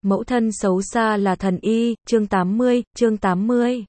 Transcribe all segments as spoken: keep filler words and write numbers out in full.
Mẫu thân xấu xa là thần y, chương tám mươi, chương tám mươi.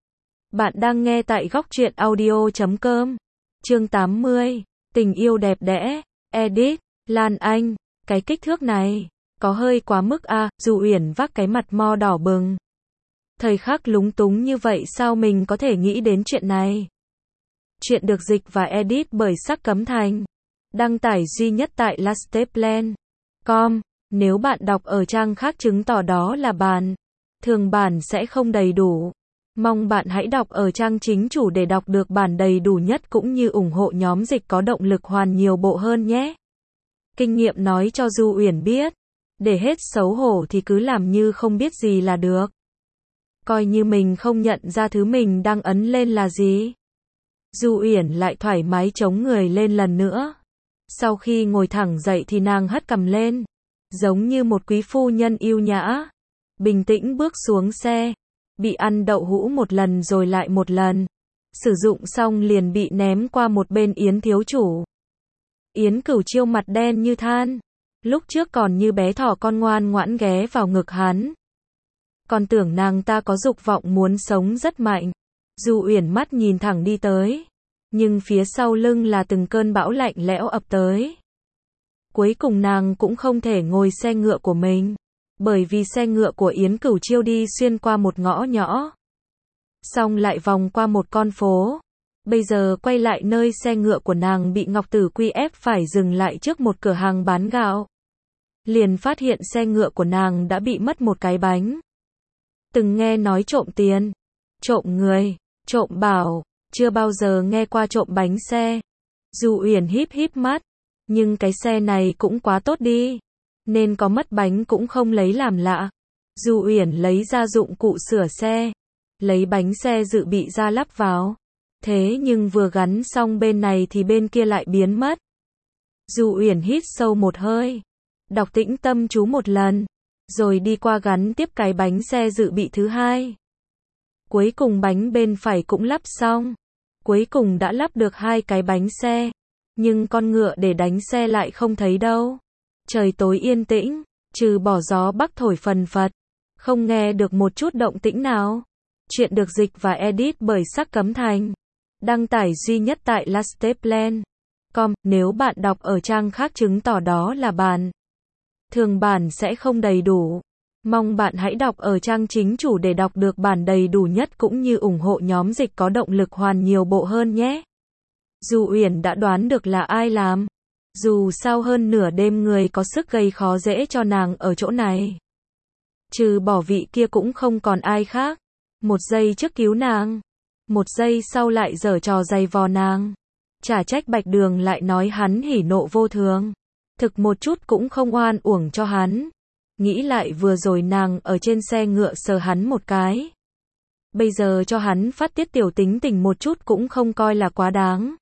Bạn đang nghe tại góc truyện audio chấm com. Chương tám mươi, tình yêu đẹp đẽ, edit, Lan Anh, cái kích thước này, có hơi quá mức à, Dù Uyển vác cái mặt mo đỏ bừng. Thời khắc lúng túng như vậy sao mình có thể nghĩ đến chuyện này? Chuyện được dịch và edit bởi Sắc Cấm Thành. Đăng tải duy nhất tại lasteplan chấm com. Nếu bạn đọc ở trang khác chứng tỏ đó là bản thường bản sẽ không đầy đủ. Mong bạn hãy đọc ở trang chính chủ để đọc được bản đầy đủ nhất cũng như ủng hộ nhóm dịch có động lực hoàn nhiều bộ hơn nhé. Kinh nghiệm nói cho Du Uyển biết, để hết xấu hổ thì cứ làm như không biết gì là được. Coi như mình không nhận ra thứ mình đang ấn lên là gì. Du Uyển lại thoải mái chống người lên lần nữa. Sau khi ngồi thẳng dậy thì nàng hất cằm lên, giống như một quý phu nhân yêu nhã, bình tĩnh bước xuống xe, bị ăn đậu hũ một lần rồi lại một lần, sử dụng xong liền bị ném qua một bên Yến thiếu chủ. Yến Cửu Chiêu mặt đen như than, lúc trước còn như bé thỏ con ngoan ngoãn ghé vào ngực hắn. Còn tưởng nàng ta có dục vọng muốn sống rất mạnh. Du Uyển mắt nhìn thẳng đi tới, nhưng phía sau lưng là từng cơn bão lạnh lẽo ập tới. Cuối cùng nàng cũng không thể ngồi xe ngựa của mình, bởi vì xe ngựa của Yến Cửu Chiêu đi xuyên qua một ngõ nhỏ, xong lại vòng qua một con phố. Bây giờ quay lại nơi xe ngựa của nàng bị Ngọc Tử Quy ép phải dừng lại trước một cửa hàng bán gạo. Liền phát hiện xe ngựa của nàng đã bị mất một cái bánh. Từng nghe nói trộm tiền, trộm người, trộm bảo, chưa bao giờ nghe qua trộm bánh xe. Du Uyển híp híp mắt, nhưng cái xe này cũng quá tốt đi, nên có mất bánh cũng không lấy làm lạ. Du Uyển lấy ra dụng cụ sửa xe, lấy bánh xe dự bị ra lắp vào. Thế nhưng vừa gắn xong bên này thì bên kia lại biến mất. Du Uyển hít sâu một hơi, đọc tĩnh tâm chú một lần, rồi đi qua gắn tiếp cái bánh xe dự bị thứ hai. Cuối cùng bánh bên phải cũng lắp xong. Cuối cùng đã lắp được hai cái bánh xe, nhưng con ngựa để đánh xe lại không thấy đâu. Trời tối yên tĩnh, trừ bỏ gió bắc thổi phần phật, không nghe được một chút động tĩnh nào. Chuyện được dịch và edit bởi Sắc Cấm Thành. Đăng tải duy nhất tại lasteplan chấm com. Nếu bạn đọc ở trang khác chứng tỏ đó là bản thường bản sẽ không đầy đủ. Mong bạn hãy đọc ở trang chính chủ để đọc được bản đầy đủ nhất cũng như ủng hộ nhóm dịch có động lực hoàn nhiều bộ hơn nhé. Du Uyển đã đoán được là ai làm. Dù sao hơn nửa đêm người có sức gây khó dễ cho nàng ở chỗ này. Trừ bỏ vị kia cũng không còn ai khác. Một giây trước cứu nàng, một giây sau lại giở trò giày vò nàng. Chả trách Bạch Đường lại nói hắn hỉ nộ vô thường. Thực một chút cũng không oan uổng cho hắn. Nghĩ lại vừa rồi nàng ở trên xe ngựa sờ hắn một cái. Bây giờ cho hắn phát tiết tiểu tính tình một chút cũng không coi là quá đáng.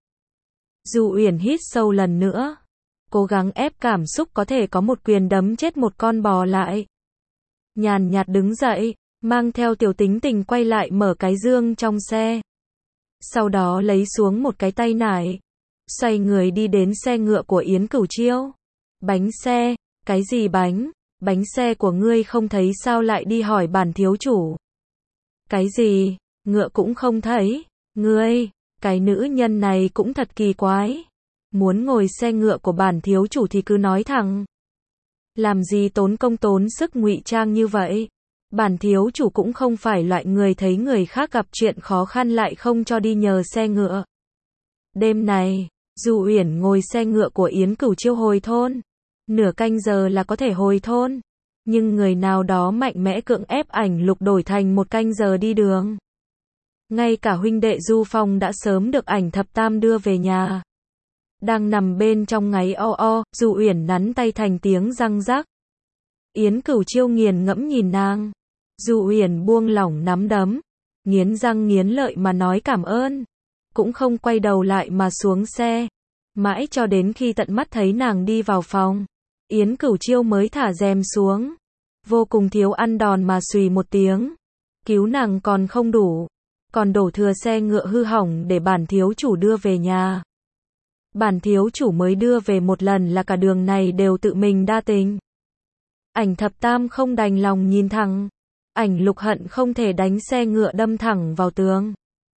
Du Uyển hít sâu lần nữa, cố gắng ép cảm xúc có thể có một quyền đấm chết một con bò lại. Nhàn nhạt đứng dậy, mang theo tiểu tính tình quay lại mở cái dương trong xe. Sau đó lấy xuống một cái tay nải, xoay người đi đến xe ngựa của Yến Cửu Chiêu. Bánh xe, cái gì bánh? Bánh xe của ngươi không thấy sao lại đi hỏi bản thiếu chủ? Cái gì? Ngựa cũng không thấy. Ngươi, cái nữ nhân này cũng thật kỳ quái. Muốn ngồi xe ngựa của bản thiếu chủ thì cứ nói thẳng. Làm gì tốn công tốn sức ngụy trang như vậy? Bản thiếu chủ cũng không phải loại người thấy người khác gặp chuyện khó khăn lại không cho đi nhờ xe ngựa. Đêm này, Du Uyển ngồi xe ngựa của Yến Cửu Chiêu hồi thôn. Nửa canh giờ là có thể hồi thôn. Nhưng người nào đó mạnh mẽ cưỡng ép ảnh lục đổi thành một canh giờ đi đường. Ngay cả huynh đệ Du Phong đã sớm được ảnh thập tam đưa về nhà. Đang nằm bên trong ngáy o o, Du Uyển nắn tay thành tiếng răng rắc. Yến Cửu Chiêu nghiền ngẫm nhìn nàng. Du Uyển buông lỏng nắm đấm, nghiến răng nghiến lợi mà nói cảm ơn. Cũng không quay đầu lại mà xuống xe. Mãi cho đến khi tận mắt thấy nàng đi vào phòng, Yến Cửu Chiêu mới thả rèm xuống. Vô cùng thiếu ăn đòn mà xùy một tiếng. Cứu nàng còn không đủ, còn đổ thừa xe ngựa hư hỏng để bản thiếu chủ đưa về nhà. Bản thiếu chủ mới đưa về một lần là cả đường này đều tự mình đa tình. Ảnh thập tam không đành lòng nhìn thẳng. Ảnh lục hận không thể đánh xe ngựa đâm thẳng vào tường.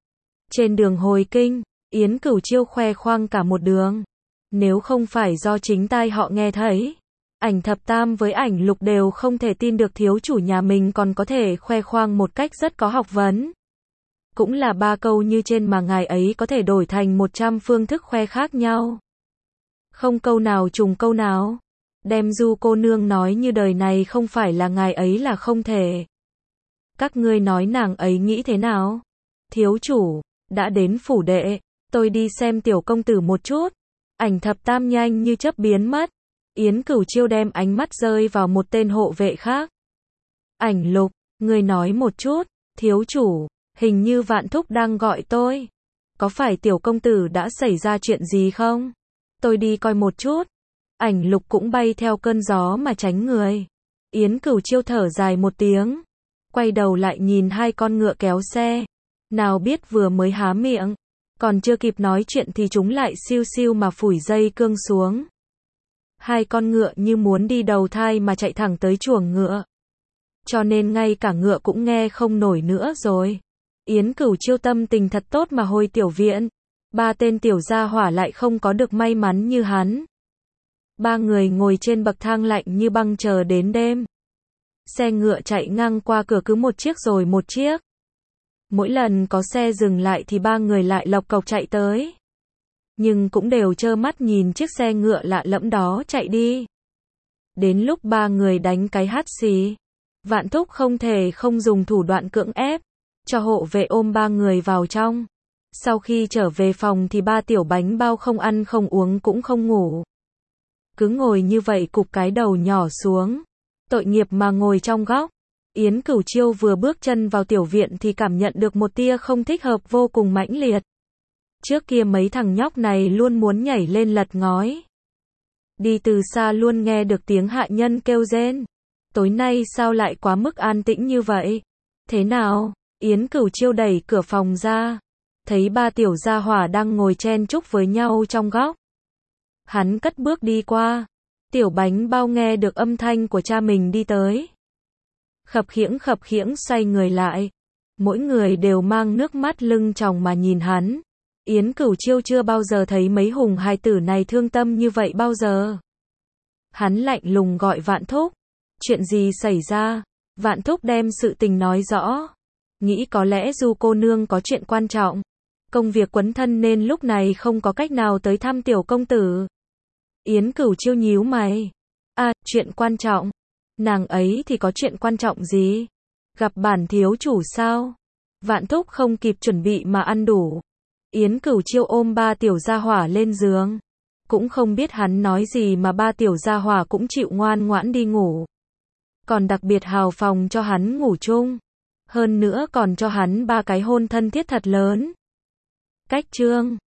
Trên đường hồi kinh, Yến Cửu Chiêu khoe khoang cả một đường. Nếu không phải do chính tai họ nghe thấy, ảnh thập tam với ảnh lục đều không thể tin được thiếu chủ nhà mình còn có thể khoe khoang một cách rất có học vấn. Cũng là ba câu như trên mà ngài ấy có thể đổi thành một trăm phương thức khoe khác nhau. Không câu nào trùng câu nào. Đem Du cô nương nói như đời này không phải là ngài ấy là không thể. Các ngươi nói nàng ấy nghĩ thế nào? Thiếu chủ, đã đến phủ đệ, tôi đi xem tiểu công tử một chút. Ảnh thập tam nhanh như chớp biến mất. Yến Cửu Chiêu đem ánh mắt rơi vào một tên hộ vệ khác. Ảnh lục, ngươi nói một chút, thiếu chủ, hình như Vạn Thúc đang gọi tôi. Có phải tiểu công tử đã xảy ra chuyện gì không? Tôi đi coi một chút. Ảnh lục cũng bay theo cơn gió mà tránh người. Yến Cửu Chiêu thở dài một tiếng. Quay đầu lại nhìn hai con ngựa kéo xe. Nào biết vừa mới há miệng. Còn chưa kịp nói chuyện thì chúng lại siêu siêu mà phủi dây cương xuống. Hai con ngựa như muốn đi đầu thai mà chạy thẳng tới chuồng ngựa. Cho nên ngay cả ngựa cũng nghe không nổi nữa rồi. Yến Cửu Chiêu tâm tình thật tốt mà hồi tiểu viện. Ba tên tiểu gia hỏa lại không có được may mắn như hắn. Ba người ngồi trên bậc thang lạnh như băng chờ đến đêm. Xe ngựa chạy ngang qua cửa cứ một chiếc rồi một chiếc. Mỗi lần có xe dừng lại thì ba người lại lộc cộc chạy tới. Nhưng cũng đều trơ mắt nhìn chiếc xe ngựa lạ lẫm đó chạy đi. Đến lúc ba người đánh cái hắt xì, Vạn Thúc không thể không dùng thủ đoạn cưỡng ép, cho hộ vệ ôm ba người vào trong. Sau khi trở về phòng thì ba tiểu bánh bao không ăn không uống cũng không ngủ. Cứ ngồi như vậy cụp cái đầu nhỏ xuống. Tội nghiệp mà ngồi trong góc. Yến Cửu Chiêu vừa bước chân vào tiểu viện thì cảm nhận được một tia không thích hợp vô cùng mãnh liệt. Trước kia mấy thằng nhóc này luôn muốn nhảy lên lật ngói. Đi từ xa luôn nghe được tiếng hạ nhân kêu rên. Tối nay sao lại quá mức an tĩnh như vậy? Thế nào? Yến Cửu Chiêu đẩy cửa phòng ra. Thấy ba tiểu gia hỏa đang ngồi chen chúc với nhau trong góc. Hắn cất bước đi qua. Tiểu bánh bao nghe được âm thanh của cha mình đi tới. Khập khiễng khập khiễng xoay người lại. Mỗi người đều mang nước mắt lưng tròng mà nhìn hắn. Yến Cửu Chiêu chưa bao giờ thấy mấy hùng hài tử này thương tâm như vậy bao giờ. Hắn lạnh lùng gọi Vạn Thúc. Chuyện gì xảy ra? Vạn Thúc đem sự tình nói rõ. Nghĩ có lẽ Du cô nương có chuyện quan trọng. Công việc quấn thân nên lúc này không có cách nào tới thăm tiểu công tử. Yến Cửu Chiêu nhíu mày. À, chuyện quan trọng. Nàng ấy thì có chuyện quan trọng gì? Gặp bản thiếu chủ sao? Vạn Thúc không kịp chuẩn bị mà ăn đủ. Yến Cửu Chiêu ôm ba tiểu gia hỏa lên giường. Cũng không biết hắn nói gì mà ba tiểu gia hỏa cũng chịu ngoan ngoãn đi ngủ. Còn đặc biệt hào phóng cho hắn ngủ chung. Hơn nữa còn cho hắn ba cái hôn thân thiết thật lớn. Cách chương